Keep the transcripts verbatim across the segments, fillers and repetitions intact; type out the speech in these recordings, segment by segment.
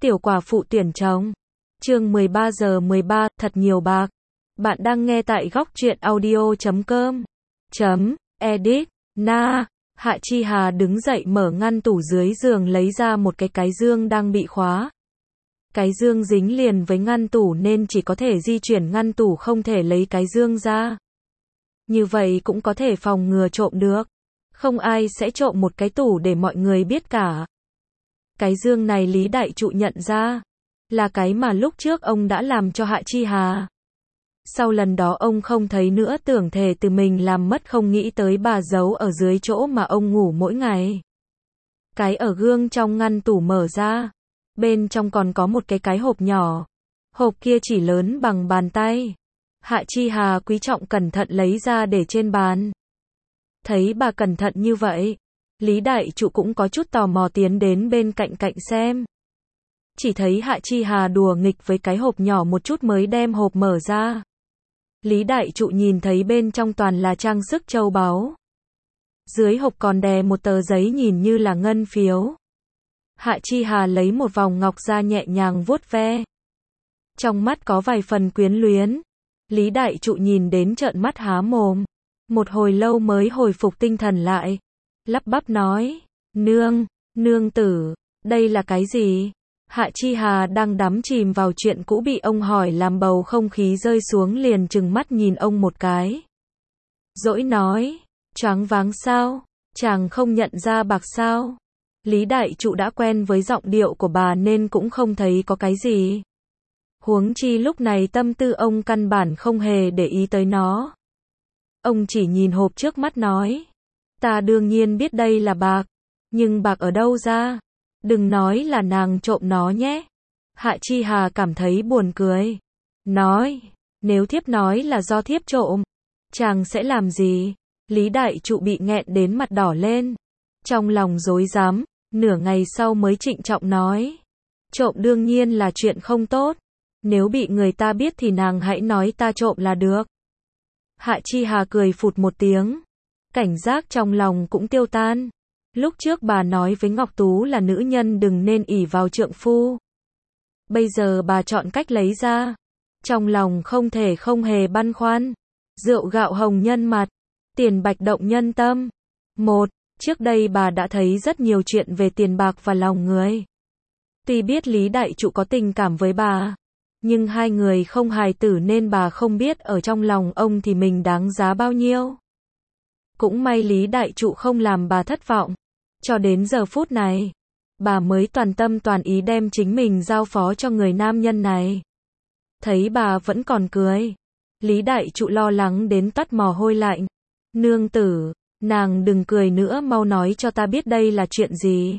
Tiểu quả phụ tuyển chồng. Chương mười ba giờ mười ba, thật nhiều bạc. Bạn đang nghe tại góc truyện audio chấm com. Chấm, edit, na. Hạ Chi Hà đứng dậy mở ngăn tủ dưới giường lấy ra một cái cái dương đang bị khóa. Cái dương dính liền với ngăn tủ nên chỉ có thể di chuyển ngăn tủ, không thể lấy cái dương ra. Như vậy cũng có thể phòng ngừa trộm được. Không ai sẽ trộm một cái tủ để mọi người biết cả. Cái dương này Lý Đại Trụ nhận ra, là cái mà lúc trước ông đã làm cho Hạ Chi Hà. Sau lần đó ông không thấy nữa, tưởng thề từ mình làm mất, không nghĩ tới bà giấu ở dưới chỗ mà ông ngủ mỗi ngày. Cái ở gương trong ngăn tủ mở ra, bên trong còn có một cái cái hộp nhỏ. Hộp kia chỉ lớn bằng bàn tay. Hạ Chi Hà quý trọng cẩn thận lấy ra để trên bàn. Thấy bà cẩn thận như vậy, Lý Đại Trụ cũng có chút tò mò tiến đến bên cạnh cạnh xem. Chỉ thấy Hạ Chi Hà đùa nghịch với cái hộp nhỏ một chút mới đem hộp mở ra. Lý Đại Trụ nhìn thấy bên trong toàn là trang sức châu báu. Dưới hộp còn đè một tờ giấy nhìn như là ngân phiếu. Hạ Chi Hà lấy một vòng ngọc ra nhẹ nhàng vuốt ve. Trong mắt có vài phần quyến luyến. Lý Đại Trụ nhìn đến trợn mắt há mồm. Một hồi lâu mới hồi phục tinh thần lại. Lắp bắp nói, nương, nương tử, đây là cái gì? Hạ Chi Hà đang đắm chìm vào chuyện cũ bị ông hỏi làm bầu không khí rơi xuống, liền trừng mắt nhìn ông một cái. Dỗi nói, choáng váng sao? Chàng không nhận ra bạc sao? Lý Đại Trụ đã quen với giọng điệu của bà nên cũng không thấy có cái gì. Huống chi lúc này tâm tư ông căn bản không hề để ý tới nó. Ông chỉ nhìn hộp trước mắt nói, ta đương nhiên biết đây là bạc, nhưng bạc ở đâu ra? Đừng nói là nàng trộm nó nhé. Hạ Chi Hà cảm thấy buồn cười. Nói, nếu thiếp nói là do thiếp trộm, chàng sẽ làm gì? Lý Đại Trụ bị nghẹn đến mặt đỏ lên. Trong lòng rối rắm, nửa ngày sau mới trịnh trọng nói. Trộm đương nhiên là chuyện không tốt. Nếu bị người ta biết thì nàng hãy nói ta trộm là được. Hạ Chi Hà cười phụt một tiếng. Cảnh giác trong lòng cũng tiêu tan. Lúc trước bà nói với Ngọc Tú là nữ nhân đừng nên ỷ vào trượng phu. Bây giờ bà chọn cách lấy ra. Trong lòng không thể không hề băn khoăn. Rượu gạo hồng nhân mặt, tiền bạch động nhân tâm. Một, trước đây bà đã thấy rất nhiều chuyện về tiền bạc và lòng người. Tuy biết Lý Đại Trụ có tình cảm với bà, nhưng hai người không hài tử nên bà không biết ở trong lòng ông thì mình đáng giá bao nhiêu. Cũng may Lý Đại Trụ không làm bà thất vọng. Cho đến giờ phút này, bà mới toàn tâm toàn ý đem chính mình giao phó cho người nam nhân này. Thấy bà vẫn còn cười, Lý Đại Trụ lo lắng đến toát mồ hôi lạnh. Nương tử, nàng đừng cười nữa, mau nói cho ta biết đây là chuyện gì.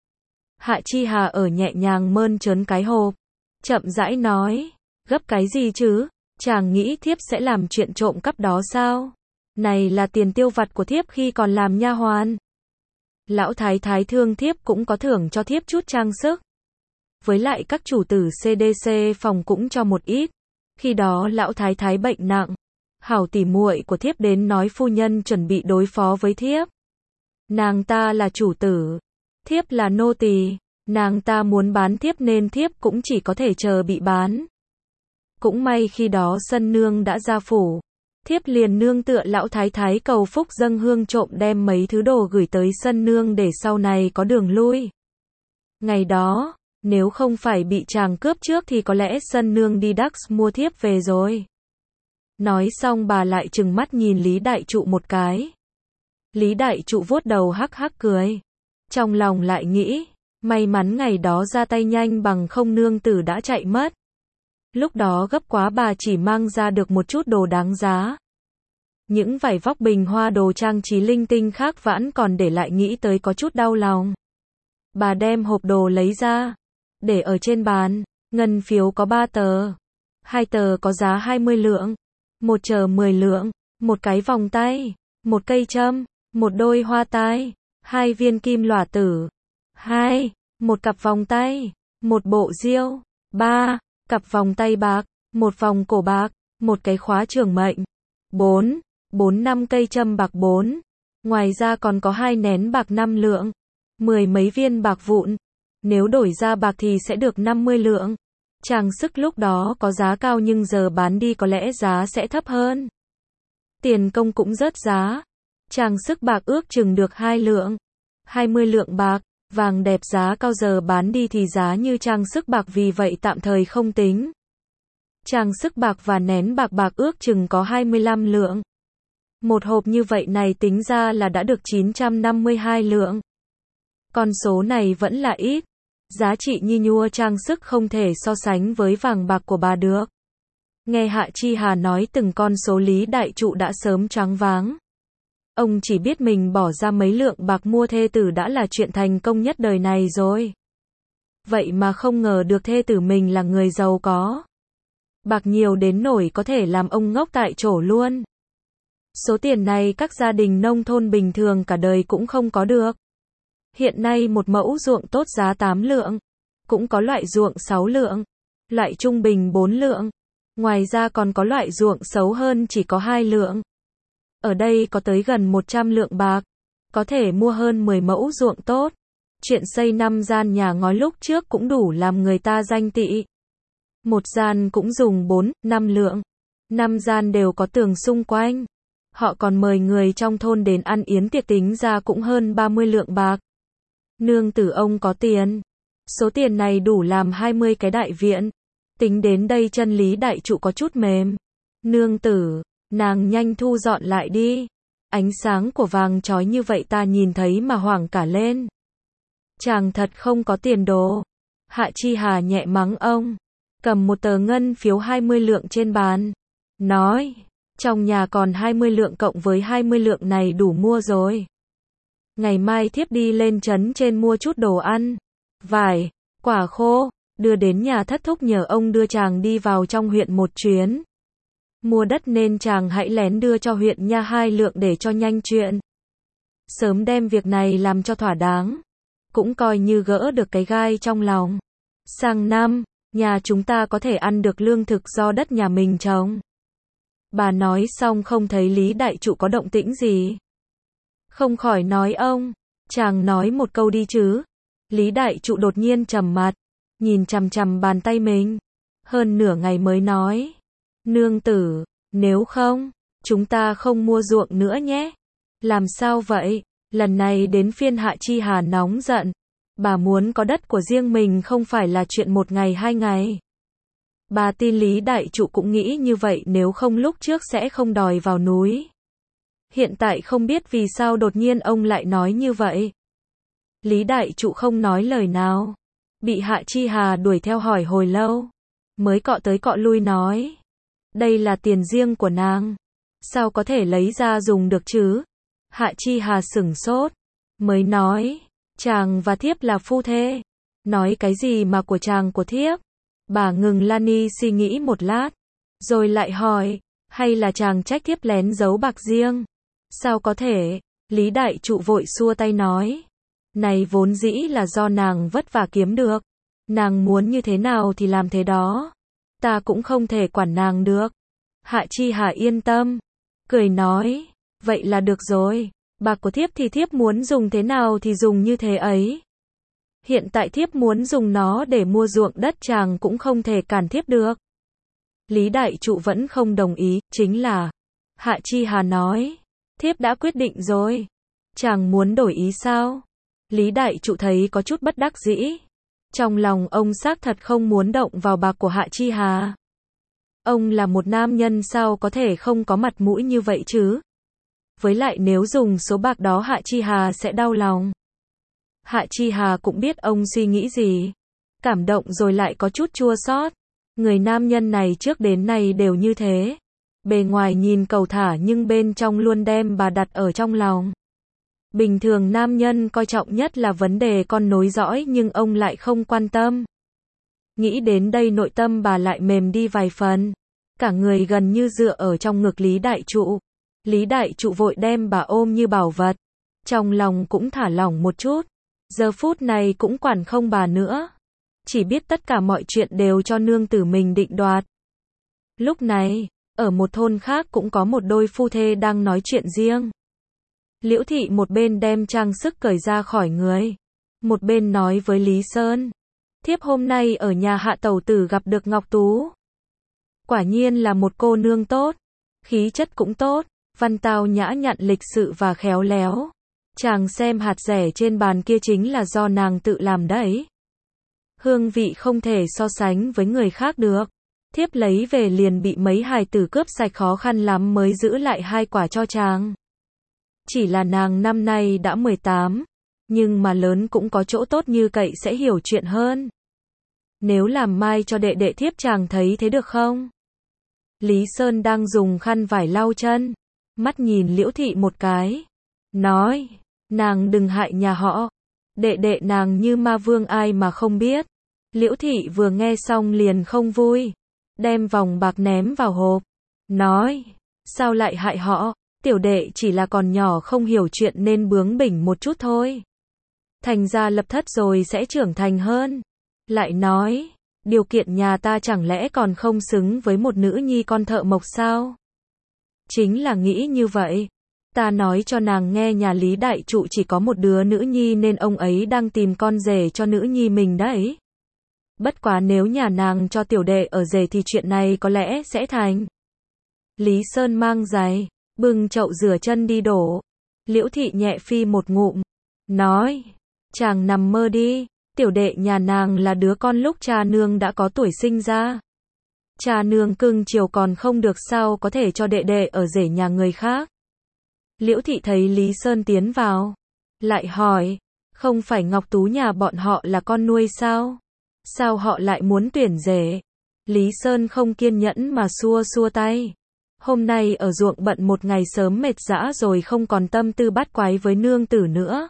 Hạ Chi Hà ở nhẹ nhàng mơn trớn cái hộp, chậm rãi nói, gấp cái gì chứ? Chàng nghĩ thiếp sẽ làm chuyện trộm cắp đó sao? Này là tiền tiêu vặt của thiếp khi còn làm nha hoàn. Lão thái thái thương thiếp cũng có thưởng cho thiếp chút trang sức. Với lại các chủ tử xê đê xê phòng cũng cho một ít. Khi đó lão thái thái bệnh nặng, hảo tỉ muội của thiếp đến nói phu nhân chuẩn bị đối phó với thiếp. Nàng ta là chủ tử, thiếp là nô tỳ, nàng ta muốn bán thiếp nên thiếp cũng chỉ có thể chờ bị bán. Cũng may khi đó Sân Nương đã ra phủ. Thiếp liền nương tựa lão thái thái cầu phúc dâng hương trộm đem mấy thứ đồ gửi tới Sân Nương để sau này có đường lui. Ngày đó, nếu không phải bị chàng cướp trước thì có lẽ Sân Nương đi đắc mua thiếp về rồi. Nói xong bà lại trừng mắt nhìn Lý Đại Trụ một cái. Lý Đại Trụ vuốt đầu hắc hắc cười. Trong lòng lại nghĩ, may mắn ngày đó ra tay nhanh bằng không nương tử đã chạy mất. Lúc đó gấp quá bà chỉ mang ra được một chút đồ đáng giá. Những vải vóc bình hoa đồ trang trí linh tinh khác vãn còn để lại, nghĩ tới có chút đau lòng. Bà đem hộp đồ lấy ra, để ở trên bàn. Ngân phiếu có ba tờ. Hai tờ có giá hai mươi lượng. Một tờ mười lượng. Một cái vòng tay. Một cây châm. Một đôi hoa tai. Hai viên kim lỏa tử. Hai. Một cặp vòng tay. Một bộ diêu. Ba. Cặp vòng tay bạc, một vòng cổ bạc, một cái khóa trường mệnh. Bốn, bốn năm cây châm bạc bốn. Ngoài ra còn có hai nén bạc năm lượng, mười mấy viên bạc vụn, Nếu đổi ra bạc thì sẽ được năm mươi lượng. Trang sức lúc đó có giá cao nhưng giờ bán đi có lẽ giá sẽ thấp hơn. Tiền công cũng rớt giá. Trang sức bạc ước chừng được hai lượng. hai mươi lượng bạc. Vàng đẹp giá cao giờ bán đi thì giá như trang sức bạc vì vậy tạm thời không tính. Trang sức bạc và nén bạc bạc ước chừng có hai mươi lăm lượng. Một hộp như vậy này tính ra là đã được chín trăm năm mươi hai lượng. Con số này vẫn là ít. Giá trị như nhua trang sức không thể so sánh với vàng bạc của bà được. Nghe Hạ Chi Hà nói từng con số Lý Đại Trụ đã sớm choáng váng. Ông chỉ biết mình bỏ ra mấy lượng bạc mua thê tử đã là chuyện thành công nhất đời này rồi. Vậy mà không ngờ được thê tử mình là người giàu có. Bạc nhiều đến nỗi có thể làm ông ngốc tại chỗ luôn. Số tiền này các gia đình nông thôn bình thường cả đời cũng không có được. Hiện nay một mẫu ruộng tốt giá tám lượng. Cũng có loại ruộng sáu lượng. Loại trung bình bốn lượng. Ngoài ra còn có loại ruộng xấu hơn chỉ có hai lượng. Ở đây có tới gần một trăm lượng bạc. Có thể mua hơn mười mẫu ruộng tốt. Chuyện xây năm gian nhà ngói lúc trước cũng đủ làm người ta danh tị. Một gian cũng dùng bốn, năm lượng. Năm gian đều có tường xung quanh. Họ còn mời người trong thôn đến ăn yến tiệc tính ra cũng hơn ba mươi lượng bạc. Nương tử ông có tiền. Số tiền này đủ làm hai mươi cái đại viện. Tính đến đây chân Lý Đại Trụ có chút mềm. Nương tử, nàng nhanh thu dọn lại đi. Ánh sáng của vàng chói như vậy ta nhìn thấy mà hoảng cả lên. Chàng thật không có tiền đồ. Hạ Chi Hà nhẹ mắng ông. Cầm một tờ ngân phiếu hai mươi lượng trên bàn. Nói, trong nhà còn hai mươi lượng cộng với hai mươi lượng này đủ mua rồi. Ngày mai thiếp đi lên trấn trên mua chút đồ ăn, vải, quả khô, đưa đến nhà thất thúc nhờ ông đưa chàng đi vào trong huyện một chuyến. Mua đất nên chàng hãy lén đưa cho huyện nha hai lượng để cho nhanh chuyện. Sớm đem việc này làm cho thỏa đáng. Cũng coi như gỡ được cái gai trong lòng. Sang năm, nhà chúng ta có thể ăn được lương thực do đất nhà mình trồng. Bà nói xong không thấy Lý Đại Trụ có động tĩnh gì. Không khỏi nói ông, chàng nói một câu đi chứ. Lý Đại Trụ đột nhiên trầm mặt, nhìn chằm chằm bàn tay mình. Hơn nửa ngày mới nói. Nương tử, nếu không, chúng ta không mua ruộng nữa nhé. Làm sao vậy? Lần này đến phiên Hạ Chi Hà nóng giận. Bà muốn có đất của riêng mình không phải là chuyện một ngày hai ngày. Bà tin Lý Đại Trụ cũng nghĩ như vậy nếu không lúc trước sẽ không đòi vào núi. Hiện tại không biết vì sao đột nhiên ông lại nói như vậy. Lý Đại Trụ không nói lời nào. Bị Hạ Chi Hà đuổi theo hỏi hồi lâu. Mới cọ tới cọ lui nói. Đây là tiền riêng của nàng. Sao có thể lấy ra dùng được chứ? Hạ Chi Hà sửng sốt. Mới nói. Chàng và thiếp là phu thê. Nói cái gì mà của chàng của thiếp? Bà ngừng Lani suy nghĩ một lát. Rồi lại hỏi. Hay là chàng trách thiếp lén giấu bạc riêng? Sao có thể? Lý Đại Trụ vội xua tay nói. Này vốn dĩ là do nàng vất vả kiếm được. Nàng muốn như thế nào thì làm thế đó. Ta cũng không thể quản nàng được. Hạ Chi Hà yên tâm. Cười nói. Vậy là được rồi. Bạc của thiếp thì thiếp muốn dùng thế nào thì dùng như thế ấy. Hiện tại thiếp muốn dùng nó để mua ruộng đất chàng cũng không thể cản thiếp được. Lý Đại Trụ vẫn không đồng ý, chính là. Hạ Chi Hà nói. Thiếp đã quyết định rồi. Chàng muốn đổi ý sao? Lý Đại Trụ thấy có chút bất đắc dĩ. Trong lòng ông xác thật không muốn động vào bạc của Hạ Chi Hà. Ông là một nam nhân sao có thể không có mặt mũi như vậy chứ? Với lại nếu dùng số bạc đó Hạ Chi Hà sẽ đau lòng. Hạ Chi Hà cũng biết ông suy nghĩ gì. Cảm động rồi lại có chút chua xót. Người nam nhân này trước đến nay đều như thế. Bề ngoài nhìn cầu thả nhưng bên trong luôn đem bà đặt ở trong lòng. Bình thường nam nhân coi trọng nhất là vấn đề con nối dõi nhưng ông lại không quan tâm. Nghĩ đến đây nội tâm bà lại mềm đi vài phần. Cả người gần như dựa ở trong ngực Lý Đại Trụ. Lý Đại Trụ vội đem bà ôm như bảo vật. Trong lòng cũng thả lỏng một chút. Giờ phút này cũng quản không bà nữa. Chỉ biết tất cả mọi chuyện đều cho nương tử mình định đoạt. Lúc này, ở một thôn khác cũng có một đôi phu thê đang nói chuyện riêng. Liễu thị một bên đem trang sức cởi ra khỏi người. một bên nói với Lý Sơn. Thiếp hôm nay ở nhà Hạ tẩu tử gặp được Ngọc Tú. Quả nhiên là một cô nương tốt, khí chất cũng tốt, văn tao nhã nhặn lịch sự và khéo léo. Chàng xem hạt rẻ trên bàn kia chính là do nàng tự làm đấy. Hương vị không thể so sánh với người khác được. Thiếp lấy về liền bị mấy hài tử cướp sạch, khó khăn lắm mới giữ lại hai quả cho chàng. Chỉ là nàng năm nay đã mười tám, nhưng mà lớn cũng có chỗ tốt như cậy sẽ hiểu chuyện hơn. Nếu làm mai cho đệ đệ thiếp chàng thấy thế được không? Lý Sơn đang dùng khăn vải lau chân, mắt nhìn Liễu Thị một cái, nói, nàng đừng hại nhà họ, đệ đệ nàng như ma vương ai mà không biết. Liễu Thị vừa nghe xong liền không vui, đem vòng bạc ném vào hộp, nói, sao lại hại họ, tiểu đệ chỉ là còn nhỏ không hiểu chuyện nên bướng bỉnh một chút thôi. Thành ra lập thất rồi sẽ trưởng thành hơn. Lại nói, điều kiện nhà ta chẳng lẽ còn không xứng với một nữ nhi con thợ mộc sao? Chính là nghĩ như vậy. Ta nói cho nàng nghe nhà Lý đại trụ chỉ có một đứa nữ nhi nên ông ấy đang tìm con rể cho nữ nhi mình đấy. Bất quá nếu nhà nàng cho tiểu đệ ở rể thì chuyện này có lẽ sẽ thành. Lý Sơn mang giày, bưng chậu rửa chân đi đổ. Liễu Thị nhẹ phi một ngụm, nói, chàng nằm mơ đi, tiểu đệ nhà nàng là đứa con lúc cha nương đã có tuổi sinh ra. Cha nương cưng chiều còn không được sao có thể cho đệ đệ ở rể nhà người khác. Liễu Thị thấy Lý Sơn tiến vào, lại hỏi, không phải Ngọc Tú nhà bọn họ là con nuôi sao? Sao họ lại muốn tuyển rể? Lý Sơn không kiên nhẫn mà xua xua tay. Hôm nay ở ruộng bận một ngày sớm mệt dã rồi không còn tâm tư bắt quái với nương tử nữa.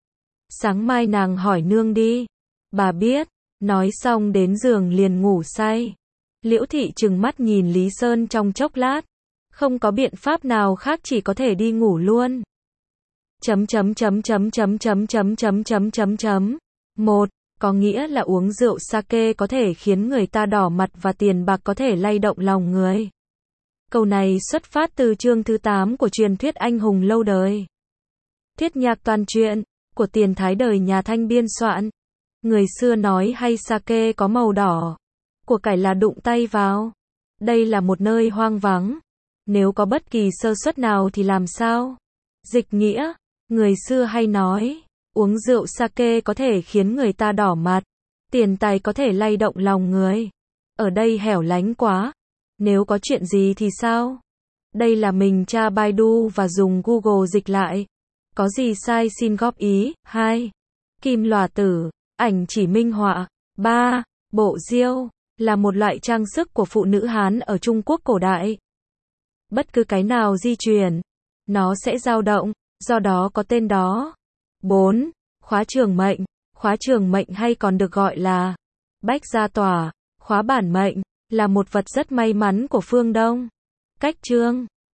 Sáng mai nàng hỏi nương đi. Bà biết. Nói xong đến giường liền ngủ say. Liễu Thị trừng mắt nhìn Lý Sơn trong chốc lát. Không có biện pháp nào khác chỉ có thể đi ngủ luôn. Chấm chấm chấm chấm chấm chấm chấm chấm chấm chấm chấm. Một. Có nghĩa là uống rượu sake có thể khiến người ta đỏ mặt và tiền bạc có thể lay động lòng người. Câu này xuất phát từ chương thứ tám của truyền thuyết anh hùng lâu đời. Thiết nhạc toàn truyện của Tiền Thái đời nhà Thanh biên soạn. Người xưa nói hay sake có màu đỏ, của cải là đụng tay vào. Đây là một nơi hoang vắng. Nếu có bất kỳ sơ suất nào thì làm sao? Dịch nghĩa, người xưa hay nói, uống rượu sake có thể khiến người ta đỏ mặt, tiền tài có thể lay động lòng người. Ở đây hẻo lánh quá. Nếu có chuyện gì thì sao? Đây là mình tra Baidu và dùng Google dịch lại. Có gì sai xin góp ý. Hai. Kim lòa tử, ảnh chỉ minh họa. Ba. Bộ diêu, là một loại trang sức của phụ nữ Hán ở Trung Quốc cổ đại. Bất cứ cái nào di chuyển, nó sẽ dao động, do đó có tên đó. Bốn. Khóa trường mệnh, khóa trường mệnh hay còn được gọi là bách gia tỏa, khóa bản mệnh, là một vật rất may mắn của phương Đông. Cách chương